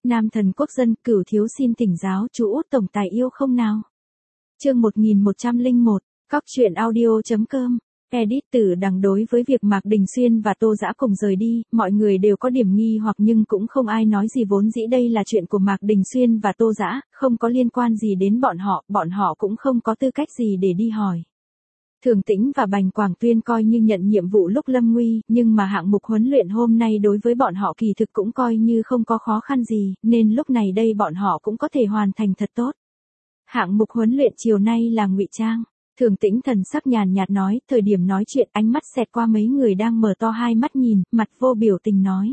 Nam thần quốc dân, Cửu thiếu xin thỉnh giáo chú Út tổng tài yêu không nào. Chương 1101, Cóc truyện audio.com. Edit từ đằng đối với việc Mạc Đình Xuyên và Tô Dã cùng rời đi, mọi người đều có điểm nghi hoặc nhưng cũng không ai nói gì, vốn dĩ đây là chuyện của Mạc Đình Xuyên và Tô Dã, không có liên quan gì đến bọn họ cũng không có tư cách gì để đi hỏi. Thường Tĩnh và Bành Quảng Tuyên coi như nhận nhiệm vụ lúc lâm nguy, nhưng mà hạng mục huấn luyện hôm nay đối với bọn họ kỳ thực cũng coi như không có khó khăn gì, nên lúc này đây bọn họ cũng có thể hoàn thành thật tốt. Hạng mục huấn luyện chiều nay là ngụy trang. Thường Tĩnh thần sắc nhàn nhạt nói, thời điểm nói chuyện ánh mắt xẹt qua mấy người đang mở to hai mắt nhìn, mặt vô biểu tình nói.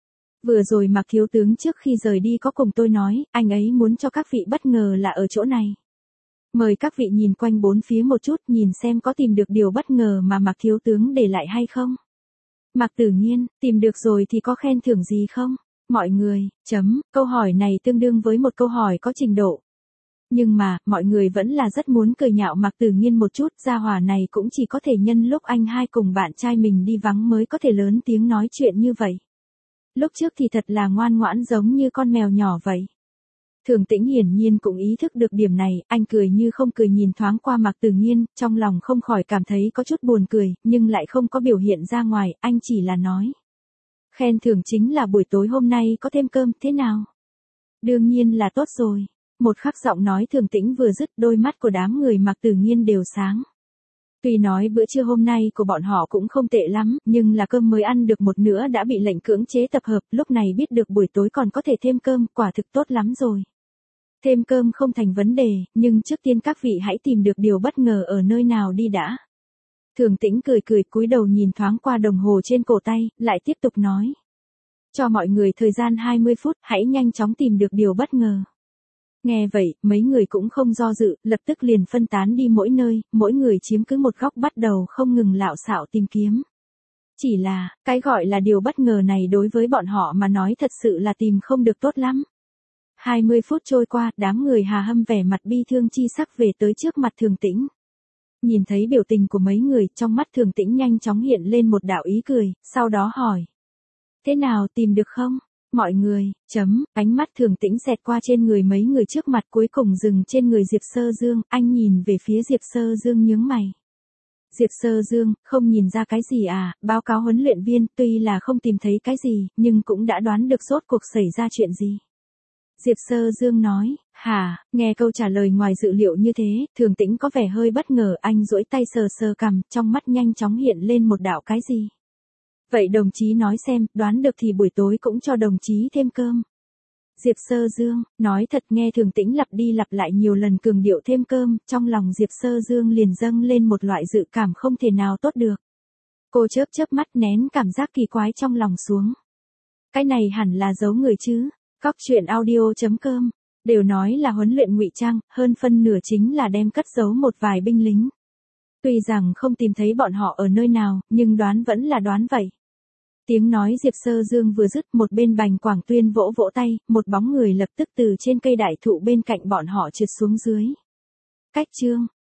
Vừa rồi Mạc thiếu tướng trước khi rời đi có cùng tôi nói, anh ấy muốn cho các vị bất ngờ là ở chỗ này. Mời các vị nhìn quanh bốn phía một chút, nhìn xem có tìm được điều bất ngờ mà Mạc thiếu tướng để lại hay không. Mạc Tử Nghiên, tìm được rồi thì có khen thưởng gì không? Mọi người, câu hỏi này tương đương với một câu hỏi có trình độ. Nhưng mà, mọi người vẫn là rất muốn cười nhạo Mạc Tử Nghiên một chút, gia hỏa này cũng chỉ có thể nhân lúc anh hai cùng bạn trai mình đi vắng mới có thể lớn tiếng nói chuyện như vậy. Lúc trước thì thật là ngoan ngoãn giống như con mèo nhỏ vậy. Thường Tĩnh hiển nhiên cũng ý thức được điểm này, anh cười như không cười nhìn thoáng qua Mạc Tử Nghiên, trong lòng không khỏi cảm thấy có chút buồn cười, nhưng lại không có biểu hiện ra ngoài, anh chỉ là nói. Khen thưởng chính là buổi tối hôm nay có thêm cơm, thế nào? Đương nhiên là tốt rồi. Một khắc giọng nói Thường Tĩnh vừa dứt, đôi mắt của đám người Mạc Tử Nghiên đều sáng. Tuy nói bữa trưa hôm nay của bọn họ cũng không tệ lắm, nhưng là cơm mới ăn được một nửa đã bị lệnh cưỡng chế tập hợp, lúc này biết được buổi tối còn có thể thêm cơm, quả thực tốt lắm rồi. Thêm cơm không thành vấn đề, nhưng trước tiên các vị hãy tìm được điều bất ngờ ở nơi nào đi đã. Thường Tĩnh cười cúi đầu nhìn thoáng qua đồng hồ trên cổ tay, lại tiếp tục nói. Cho mọi người thời gian 20 phút, hãy nhanh chóng tìm được điều bất ngờ. Nghe vậy, mấy người cũng không do dự, lập tức liền phân tán đi mỗi nơi, mỗi người chiếm cứ một góc bắt đầu không ngừng lạo xạo tìm kiếm. Chỉ là, cái gọi là điều bất ngờ này đối với bọn họ mà nói thật sự là tìm không được tốt lắm. 20 phút trôi qua, đám người Hà Hâm vẻ mặt bi thương chi sắc về tới trước mặt Thường Tĩnh. Nhìn thấy biểu tình của mấy người, trong mắt Thường Tĩnh nhanh chóng hiện lên một đạo ý cười, sau đó hỏi. Thế nào, tìm được không? Mọi người, ánh mắt Thường Tĩnh xẹt qua trên người mấy người trước mặt cuối cùng dừng trên người Diệp Sơ Dương, anh nhìn về phía Diệp Sơ Dương nhướng mày. Diệp Sơ Dương, không nhìn ra cái gì à, báo cáo huấn luyện viên, tuy là không tìm thấy cái gì, nhưng cũng đã đoán được rốt cuộc xảy ra chuyện gì. Diệp Sơ Dương nói, hả, nghe câu trả lời ngoài dự liệu như thế, Thường Tĩnh có vẻ hơi bất ngờ, anh duỗi tay sờ sờ cằm, trong mắt nhanh chóng hiện lên một đạo cái gì. Vậy đồng chí nói xem, đoán được thì buổi tối cũng cho đồng chí thêm cơm. Diệp Sơ Dương, nói thật nghe Thường Tĩnh lặp đi lặp lại nhiều lần cường điệu thêm cơm, trong lòng Diệp Sơ Dương liền dâng lên một loại dự cảm không thể nào tốt được. Cô chớp mắt nén cảm giác kỳ quái trong lòng xuống. Cái này hẳn là giấu người chứ, Cóc truyện audio.com, đều nói là huấn luyện ngụy trang, hơn phân nửa chính là đem cất giấu một vài binh lính. Tuy rằng không tìm thấy bọn họ ở nơi nào, nhưng đoán vẫn là đoán vậy. Tiếng nói Diệp Sơ Dương vừa dứt, một bên Bành Quảng Tuyên vỗ vỗ tay, một bóng người lập tức từ trên cây đại thụ bên cạnh bọn họ trượt xuống dưới. Cách chương,